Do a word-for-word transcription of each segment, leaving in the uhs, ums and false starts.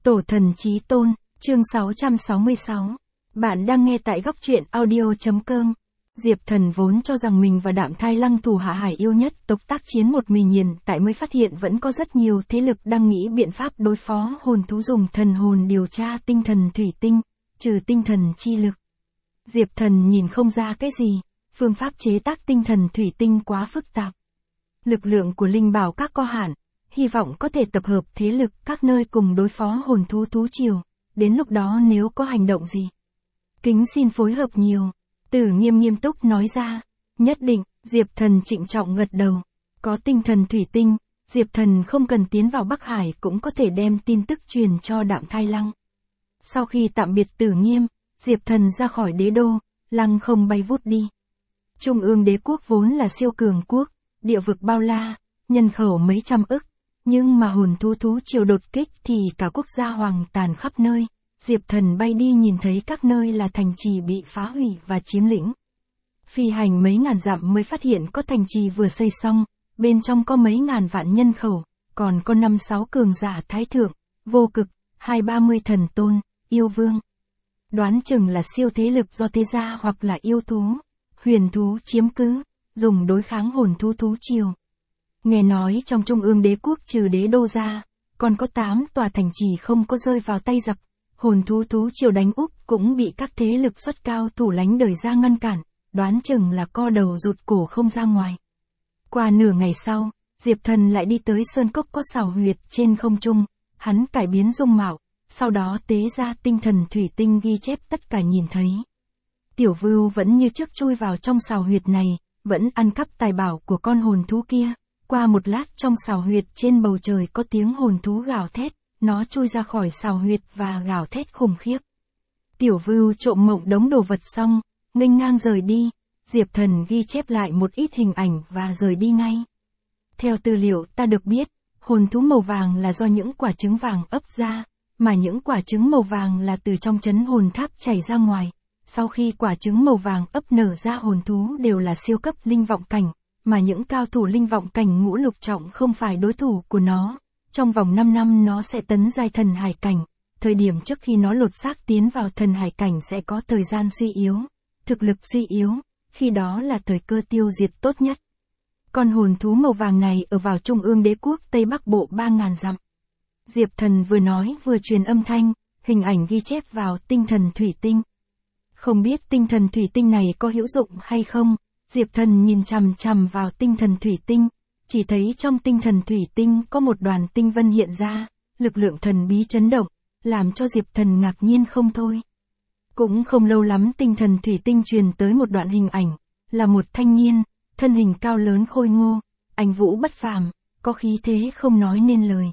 Tổ thần chí tôn, chương sáu trăm sáu mươi sáu. Bạn đang nghe tại góc truyện audio.com. Diệp Thần vốn cho rằng mình và Đạm Thai Lăng thủ hạ Hải Yêu Nhất tộc tác chiến một mình nhìn, tại mới phát hiện vẫn có rất nhiều thế lực đang nghĩ biện pháp đối phó hồn thú dùng thần hồn điều tra tinh thần thủy tinh, trừ tinh thần chi lực. Diệp Thần nhìn không ra cái gì, phương pháp chế tác tinh thần thủy tinh quá phức tạp. Lực lượng của linh bảo các có hạn, hy vọng có thể tập hợp thế lực các nơi cùng đối phó hồn thú thú triều, đến lúc đó nếu có hành động gì. Kính xin phối hợp nhiều. Tử Nghiêm nghiêm túc nói ra. Nhất định, Diệp Thần trịnh trọng gật đầu. Có tinh thần thủy tinh, Diệp Thần không cần tiến vào Bắc Hải cũng có thể đem tin tức truyền cho Đạm Thai Lăng. Sau khi tạm biệt Tử Nghiêm, Diệp Thần ra khỏi đế đô, lăng không bay vút đi. Trung ương đế quốc vốn là siêu cường quốc, địa vực bao la, nhân khẩu mấy trăm ức, nhưng mà hồn thú thú triều đột kích thì cả quốc gia hoang tàn khắp nơi. Diệp Thần bay đi nhìn thấy các nơi là thành trì bị phá hủy và chiếm lĩnh. Phi hành mấy ngàn dặm mới phát hiện có thành trì vừa xây xong, bên trong có mấy ngàn vạn nhân khẩu, còn có năm sáu cường giả thái thượng, vô cực, hai ba mươi thần tôn, yêu vương. Đoán chừng là siêu thế lực do thế gia hoặc là yêu thú, huyền thú chiếm cứ, dùng đối kháng hồn thú thú triều. Nghe nói trong trung ương đế quốc trừ đế đô ra, còn có tám tòa thành trì không có rơi vào tay giặc. Hồn thú thú triều đánh úp cũng bị các thế lực xuất cao thủ lánh đời ra ngăn cản, đoán chừng là co đầu rụt cổ không ra ngoài. Qua nửa ngày sau, Diệp Thần lại đi tới sơn cốc có sào huyệt trên không trung, hắn cải biến dung mạo, sau đó tế ra tinh thần thủy tinh ghi chép tất cả nhìn thấy. Tiểu Vưu vẫn như trước chui vào trong sào huyệt này, vẫn ăn cắp tài bảo của con hồn thú kia. Qua một lát trong sào huyệt trên bầu trời có tiếng hồn thú gào thét. Nó chui ra khỏi sào huyệt và gào thét khủng khiếp. Tiểu Vưu trộm mộng đống đồ vật xong, nghênh ngang rời đi. Diệp Thần ghi chép lại một ít hình ảnh và rời đi ngay. Theo tư liệu ta được biết, hồn thú màu vàng là do những quả trứng vàng ấp ra, mà những quả trứng màu vàng là từ trong trấn hồn tháp chảy ra ngoài. Sau khi quả trứng màu vàng ấp nở ra hồn thú đều là siêu cấp linh vọng cảnh, mà những cao thủ linh vọng cảnh ngũ lục trọng không phải đối thủ của nó. Trong vòng năm năm nó sẽ tấn giai thần hải cảnh, thời điểm trước khi nó lột xác tiến vào thần hải cảnh sẽ có thời gian suy yếu, thực lực suy yếu, khi đó là thời cơ tiêu diệt tốt nhất. Con hồn thú màu vàng này ở vào trung ương đế quốc Tây Bắc Bộ ba ngàn dặm. Diệp Thần vừa nói vừa truyền âm thanh, hình ảnh ghi chép vào tinh thần thủy tinh. Không biết tinh thần thủy tinh này có hữu dụng hay không, Diệp Thần nhìn chằm chằm vào tinh thần thủy tinh. Chỉ thấy trong tinh thần thủy tinh có một đoàn tinh vân hiện ra, lực lượng thần bí chấn động, làm cho Diệp Thần ngạc nhiên không thôi. Cũng không lâu lắm tinh thần thủy tinh truyền tới một đoạn hình ảnh, là một thanh niên, thân hình cao lớn khôi ngô, anh vũ bất phàm, có khí thế không nói nên lời.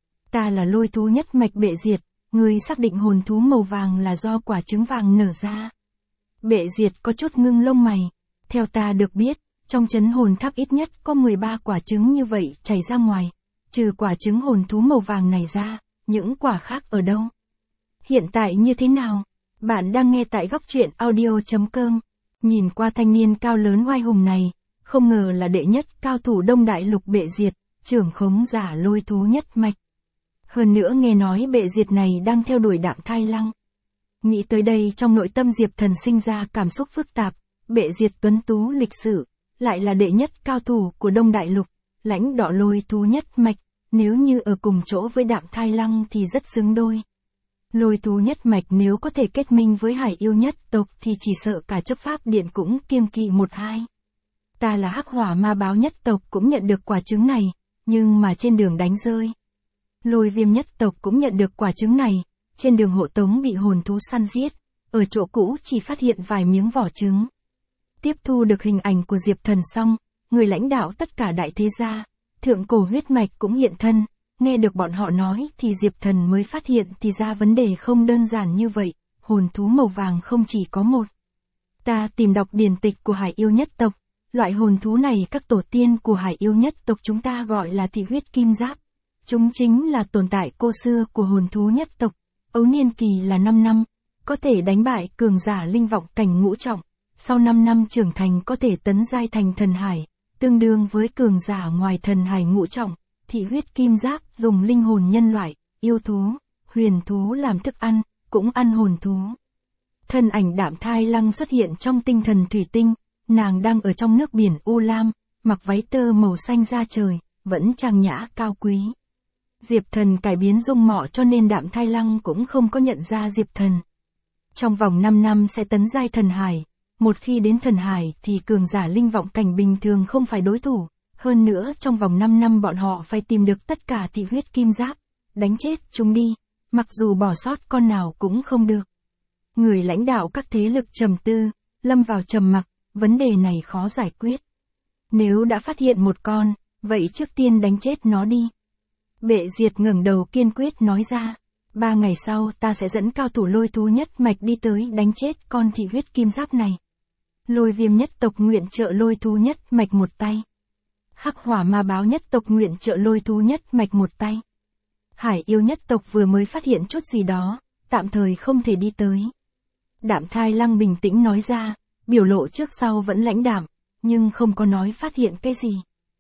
Ta là lôi thú nhất mạch Bệ Diệt, người xác định hồn thú màu vàng là do quả trứng vàng nở ra. Bệ Diệt có chút ngưng lông mày, theo ta được biết. Trong trấn hồn tháp ít nhất có mười ba quả trứng như vậy chảy ra ngoài, trừ quả trứng hồn thú màu vàng này ra, những quả khác ở đâu? Hiện tại như thế nào? Bạn đang nghe tại góc truyện audio.com. Nhìn qua thanh niên cao lớn oai hùng này, không ngờ là đệ nhất cao thủ Đông Đại Lục Bệ Diệt, trưởng khống giả lôi thú nhất mạch. Hơn nữa nghe nói Bệ Diệt này đang theo đuổi Đạm Thai Lăng. Nghĩ tới đây trong nội tâm Diệp Thần sinh ra cảm xúc phức tạp, Bệ Diệt tuấn tú lịch sử. Lại là đệ nhất cao thủ của Đông Đại Lục, lãnh đạo lôi thú nhất mạch, nếu như ở cùng chỗ với Đạm Thai Lăng thì rất xứng đôi. Lôi thú nhất mạch nếu có thể kết minh với Hải Yêu nhất tộc thì chỉ sợ cả chấp pháp điện cũng kiêng kỵ một hai. Ta là Hắc Hỏa Ma Báo nhất tộc cũng nhận được quả trứng này, nhưng mà trên đường đánh rơi. Lôi Viêm nhất tộc cũng nhận được quả trứng này, trên đường hộ tống bị hồn thú săn giết, ở chỗ cũ chỉ phát hiện vài miếng vỏ trứng. Tiếp thu được hình ảnh của Diệp Thần xong, người lãnh đạo tất cả đại thế gia, thượng cổ huyết mạch cũng hiện thân, nghe được bọn họ nói thì Diệp Thần mới phát hiện thì ra vấn đề không đơn giản như vậy, hồn thú màu vàng không chỉ có một. Ta tìm đọc điển tịch của Hải Yêu nhất tộc, loại hồn thú này các tổ tiên của Hải Yêu nhất tộc chúng ta gọi là thị huyết kim giáp. Chúng chính là tồn tại cô xưa của hồn thú nhất tộc, ấu niên kỳ là năm năm, có thể đánh bại cường giả linh vọng cảnh ngũ trọng. Sau năm năm trưởng thành có thể tấn giai thành thần hải, tương đương với cường giả ngoài thần hải ngũ trọng, thị huyết kim giáp dùng linh hồn nhân loại, yêu thú, huyền thú làm thức ăn, cũng ăn hồn thú. Thân ảnh Đạm Thai Lăng xuất hiện trong tinh thần thủy tinh, nàng đang ở trong nước biển u lam, mặc váy tơ màu xanh da trời, vẫn trang nhã cao quý. Diệp Thần cải biến dung mạo cho nên Đạm Thai Lăng cũng không có nhận ra Diệp Thần. Trong vòng năm năm sẽ tấn giai thần hải, một khi đến thần hải thì cường giả linh vọng cảnh bình thường không phải đối thủ, hơn nữa trong vòng năm năm bọn họ phải tìm được tất cả thị huyết kim giáp, đánh chết chúng đi, mặc dù bỏ sót con nào cũng không được. Người lãnh đạo các thế lực trầm tư, lâm vào trầm mặc, vấn đề này khó giải quyết. Nếu đã phát hiện một con, vậy trước tiên đánh chết nó đi. Bệ Diệt ngẩng đầu kiên quyết nói ra, ba ngày sau ta sẽ dẫn cao thủ lôi thú nhất mạch đi tới đánh chết con thị huyết kim giáp này. Lôi Viêm nhất tộc nguyện trợ lôi thú nhất mạch một tay. Hắc Hỏa Ma Báo nhất tộc nguyện trợ lôi thú nhất mạch một tay. Hải Yêu nhất tộc vừa mới phát hiện chút gì đó, tạm thời không thể đi tới. Đạm Thai Lăng bình tĩnh nói ra, biểu lộ trước sau vẫn lãnh đạm, nhưng không có nói phát hiện cái gì.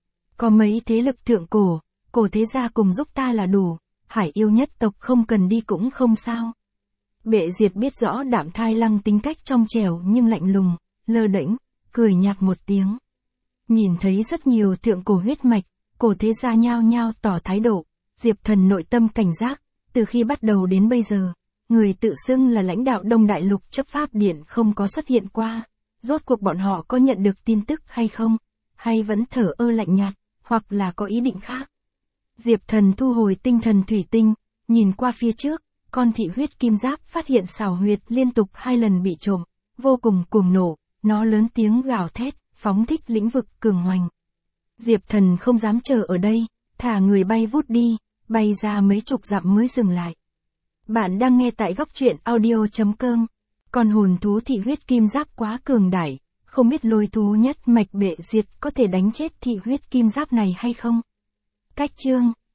Có mấy thế lực thượng cổ, cổ thế gia cùng giúp ta là đủ, Hải Yêu nhất tộc không cần đi cũng không sao. Bệ Diệt biết rõ Đạm Thai Lăng tính cách trong trẻo nhưng lạnh lùng, lơ đễnh, cười nhạt một tiếng. Nhìn thấy rất nhiều thượng cổ huyết mạch, cổ thế gia nhao nhao tỏ thái độ, Diệp Thần nội tâm cảnh giác, từ khi bắt đầu đến bây giờ, người tự xưng là lãnh đạo Đông Đại Lục chấp pháp điện không có xuất hiện qua, rốt cuộc bọn họ có nhận được tin tức hay không, hay vẫn thở ơ lạnh nhạt, hoặc là có ý định khác. Diệp Thần thu hồi tinh thần thủy tinh, nhìn qua phía trước, con thị huyết kim giáp phát hiện xảo huyệt liên tục hai lần bị trộm, vô cùng cuồng nổ, nó lớn tiếng gào thét, phóng thích lĩnh vực cường hoành. Diệp Thần không dám chờ ở đây, thả người bay vút đi, bay ra mấy chục dặm mới dừng lại. Bạn đang nghe tại góc truyện audio chấm com. Con hồn thú thị huyết kim giáp quá cường đại, không biết lôi thú nhất mạch Bệ Diệt có thể đánh chết thị huyết kim giáp này hay không? Cách chương